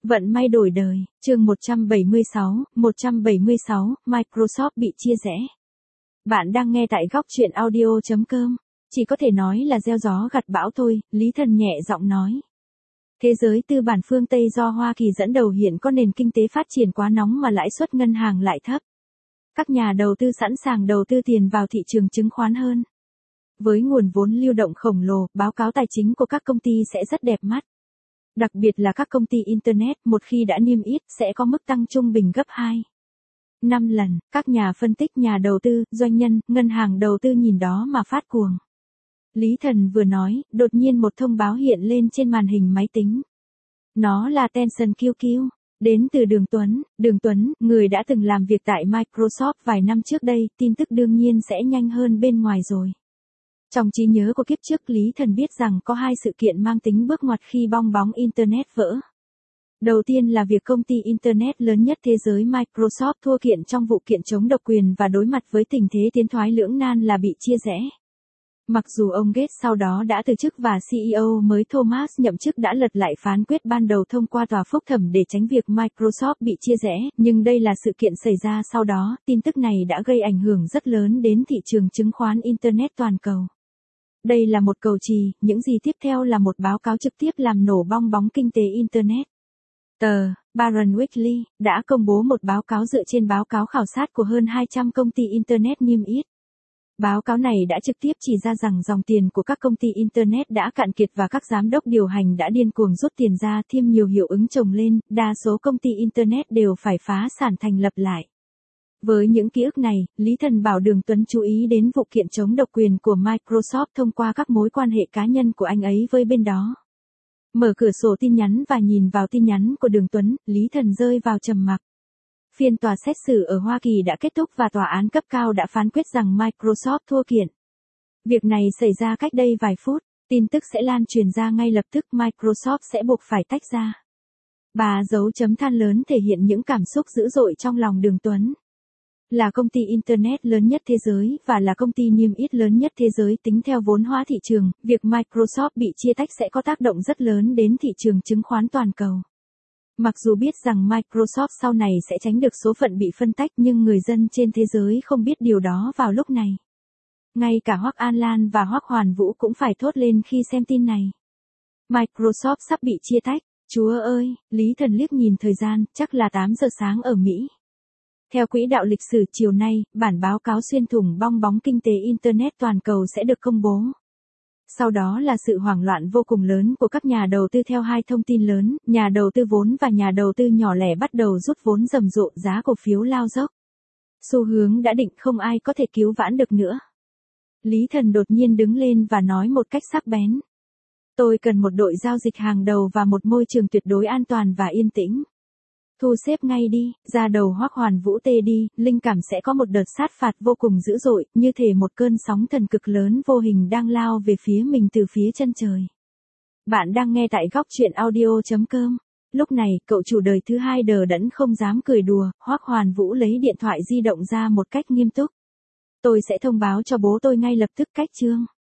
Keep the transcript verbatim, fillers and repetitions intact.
Vận may đổi đời, chương một trăm bảy mươi sáu, một trăm bảy mươi sáu, Microsoft bị chia rẽ. Bạn đang nghe tại góc truyện audio chấm com. Chỉ có thể nói là gieo gió gặt bão thôi, Lý Thần nhẹ giọng nói. Thế giới tư bản phương Tây do Hoa Kỳ dẫn đầu hiện có nền kinh tế phát triển quá nóng mà lãi suất ngân hàng lại thấp. Các nhà đầu tư sẵn sàng đầu tư tiền vào thị trường chứng khoán hơn. Với nguồn vốn lưu động khổng lồ, báo cáo tài chính của các công ty sẽ rất đẹp mắt. Đặc biệt là các công ty Internet, một khi đã niêm yết, sẽ có mức tăng trung bình gấp hai năm lần. Các nhà phân tích, nhà đầu tư, doanh nhân, ngân hàng đầu tư nhìn đó mà phát cuồng. Lý Thần vừa nói, đột nhiên một thông báo hiện lên trên màn hình máy tính. Nó là Tencent quy quy, đến từ Đường Tuấn. Đường Tuấn, người đã từng làm việc tại Microsoft vài năm trước đây, tin tức đương nhiên sẽ nhanh hơn bên ngoài rồi. Trong trí nhớ của kiếp trước, Lý Thần biết rằng có hai sự kiện mang tính bước ngoặt khi bong bóng Internet vỡ. Đầu tiên là việc công ty Internet lớn nhất thế giới Microsoft thua kiện trong vụ kiện chống độc quyền và đối mặt với tình thế tiến thoái lưỡng nan là bị chia rẽ. Mặc dù ông Gates sau đó đã từ chức và xê e ô mới Thomas nhậm chức đã lật lại phán quyết ban đầu thông qua tòa phúc thẩm để tránh việc Microsoft bị chia rẽ, nhưng đây là sự kiện xảy ra sau đó, tin tức này đã gây ảnh hưởng rất lớn đến thị trường chứng khoán Internet toàn cầu. Đây là một cầu trì, những gì tiếp theo là một báo cáo trực tiếp làm nổ bong bóng kinh tế Internet. Tờ Barron Weekly đã công bố một báo cáo dựa trên báo cáo khảo sát của hơn hai trăm công ty Internet niêm yết. Báo cáo này đã trực tiếp chỉ ra rằng dòng tiền của các công ty Internet đã cạn kiệt và các giám đốc điều hành đã điên cuồng rút tiền ra, thêm nhiều hiệu ứng chồng lên, đa số công ty Internet đều phải phá sản thành lập lại. Với những ký ức này, Lý Thần bảo Đường Tuấn chú ý đến vụ kiện chống độc quyền của Microsoft thông qua các mối quan hệ cá nhân của anh ấy với bên đó. Mở cửa sổ tin nhắn và nhìn vào tin nhắn của Đường Tuấn, Lý Thần rơi vào trầm mặc. Phiên tòa xét xử ở Hoa Kỳ đã kết thúc và tòa án cấp cao đã phán quyết rằng Microsoft thua kiện. Việc này xảy ra cách đây vài phút, tin tức sẽ lan truyền ra ngay lập tức, Microsoft sẽ buộc phải tách ra. Bà dấu chấm than lớn thể hiện những cảm xúc dữ dội trong lòng Đường Tuấn. Là công ty Internet lớn nhất thế giới và là công ty niêm yết lớn nhất thế giới tính theo vốn hóa thị trường, việc Microsoft bị chia tách sẽ có tác động rất lớn đến thị trường chứng khoán toàn cầu. Mặc dù biết rằng Microsoft sau này sẽ tránh được số phận bị phân tách, nhưng người dân trên thế giới không biết điều đó vào lúc này. Ngay cả Hoắc An Lan và Hoắc Hoàn Vũ cũng phải thốt lên khi xem tin này. Microsoft sắp bị chia tách, Chúa ơi, Lý Thần liếc nhìn thời gian, chắc là tám giờ sáng ở Mỹ. Theo quỹ đạo lịch sử, chiều nay, bản báo cáo xuyên thủng bong bóng kinh tế Internet toàn cầu sẽ được công bố. Sau đó là sự hoảng loạn vô cùng lớn của các nhà đầu tư theo hai thông tin lớn, nhà đầu tư vốn và nhà đầu tư nhỏ lẻ bắt đầu rút vốn rầm rộ, giá cổ phiếu lao dốc. Xu hướng đã định, không ai có thể cứu vãn được nữa. Lý Thần đột nhiên đứng lên và nói một cách sắc bén. Tôi cần một đội giao dịch hàng đầu và một môi trường tuyệt đối an toàn và yên tĩnh. Thu xếp ngay đi, ra đầu Hoắc Hoàn Vũ tê đi, linh cảm sẽ có một đợt sát phạt vô cùng dữ dội, như thể một cơn sóng thần cực lớn vô hình đang lao về phía mình từ phía chân trời. Bạn đang nghe tại góc truyện audio chấm com. Lúc này, cậu chủ đời thứ hai đờ đẫn không dám cười đùa, Hoắc Hoàn Vũ lấy điện thoại di động ra một cách nghiêm túc. Tôi sẽ thông báo cho bố tôi ngay lập tức, cách chương.